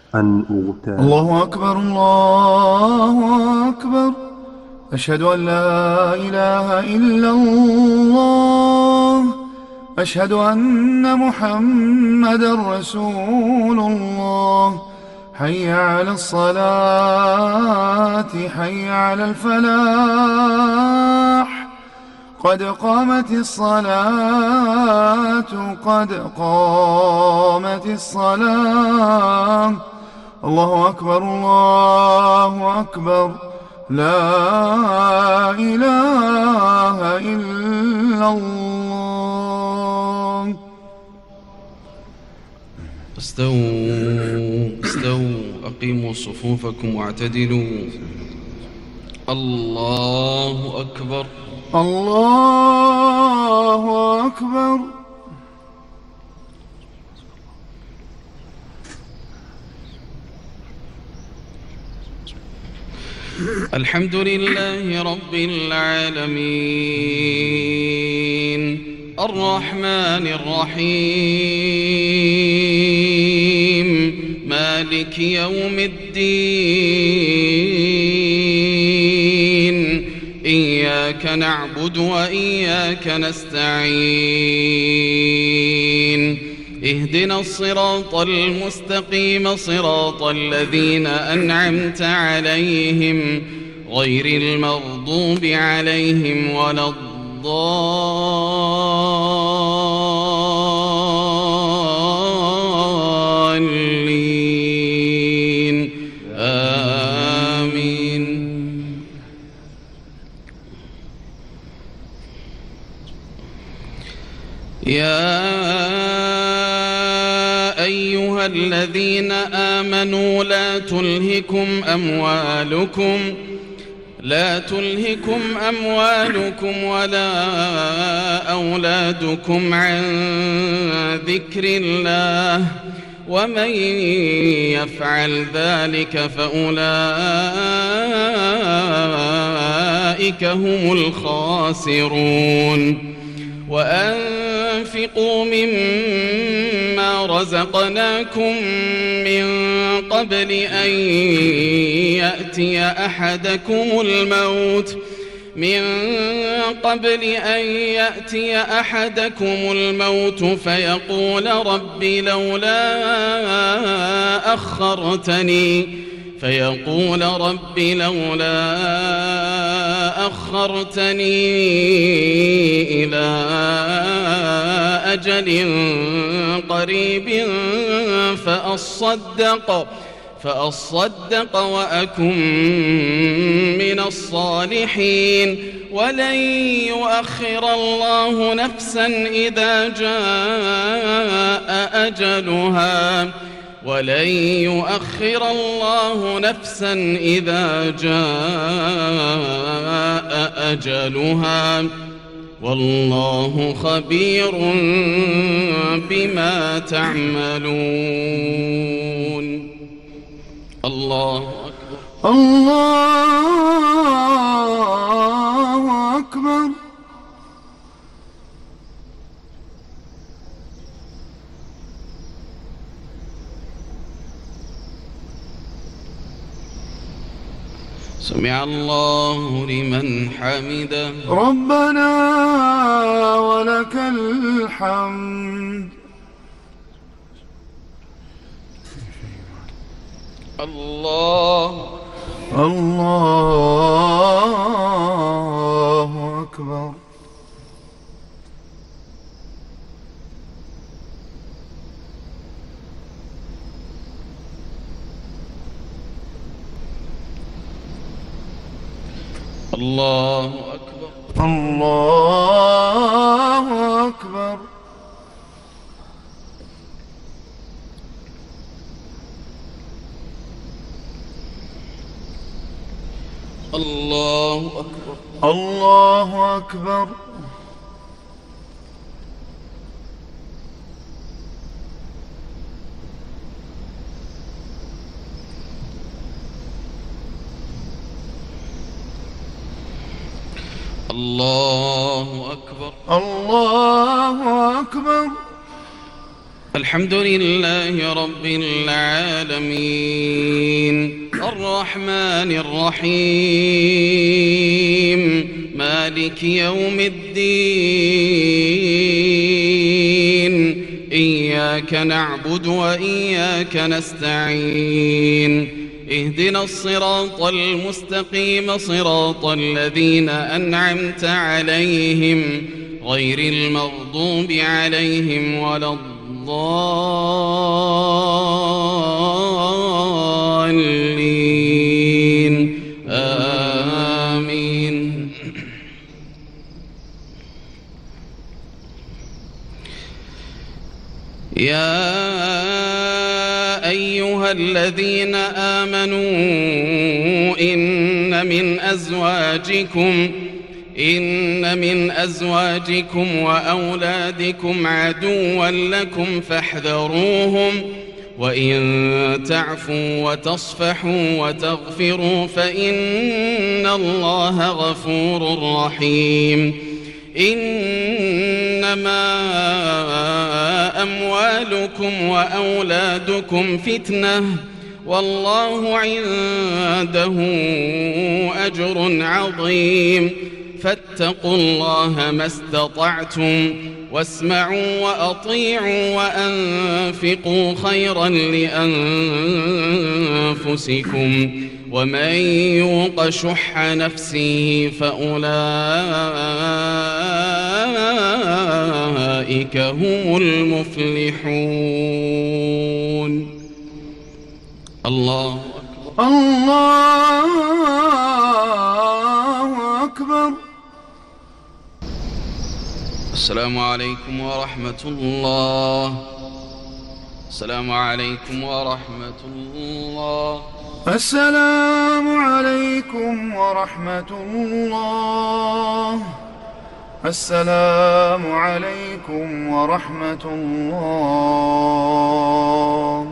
أن أغتال. الله أكبر الله أكبر. أشهد أن لا إله إلا الله. أشهد أن محمدا رسول الله. حي على الصلاة حي على الفلاح. قد قامت الصلاة قد قامت الصلاة. الله أكبر الله أكبر. لا إله إلا الله. استووا أقيموا صفوفكم واعتدلوا. الله أكبر. الله أكبر. الحمد لله رب العالمين الرحمن الرحيم مالك يوم الدين. إياك نعبد وإياك نستعين. اهدنا الصراط المستقيم صراط الذين أنعمت عليهم غير المغضوب عليهم ولا الضالين. آمين. يا أيها الذين آمنوا لا تلهكم أموالكم ولا أولادكم عن ذكر الله ومن يفعل ذلك فأولئك هم الخاسرون. وأنفقوا مما رزقناكم من قبل أن يأتي أحدكم الموت فيقول رب لولا أخرتني إلى أجل قريب فأصدق وأكن من الصالحين. ولن يؤخر الله نفسا إذا جاء أجلها والله خبير بما تعملون. الله أكبر. الله أكبر. سمع الله لمن حمده. ربنا ولك الحمد. الله أكبر. الله أكبر. الله أكبر. الله أكبر. الله أكبر. الله أكبر. الله أكبر. الحمد لله رب العالمين الرحمن الرحيم مالك يوم الدين إياك نعبد وإياك نستعين اهدنا الصراط المستقيم صراط الذين أنعمت عليهم غير المغضوب عليهم ولا الضالين آمين. يا أيها الذين آمنوا إن من أزواجكم وأولادكم عدوا لكم فاحذروهم وإن تعفوا وتصفحوا وتغفروا فإن الله غفور رحيم. إنما أموالكم وأولادكم فتنة والله عنده أجر عظيم. فاتقوا الله ما استطعتم واسمعوا وأطيعوا وأنفقوا خيرا لأنفسكم ومن يوق شح نفسه فأولئك هم المفلحون. الله أكبر. الله أكبر. السلام عليكم ورحمة الله. السلام عليكم ورحمة الله. السلام عليكم ورحمة الله. السلام عليكم ورحمة الله.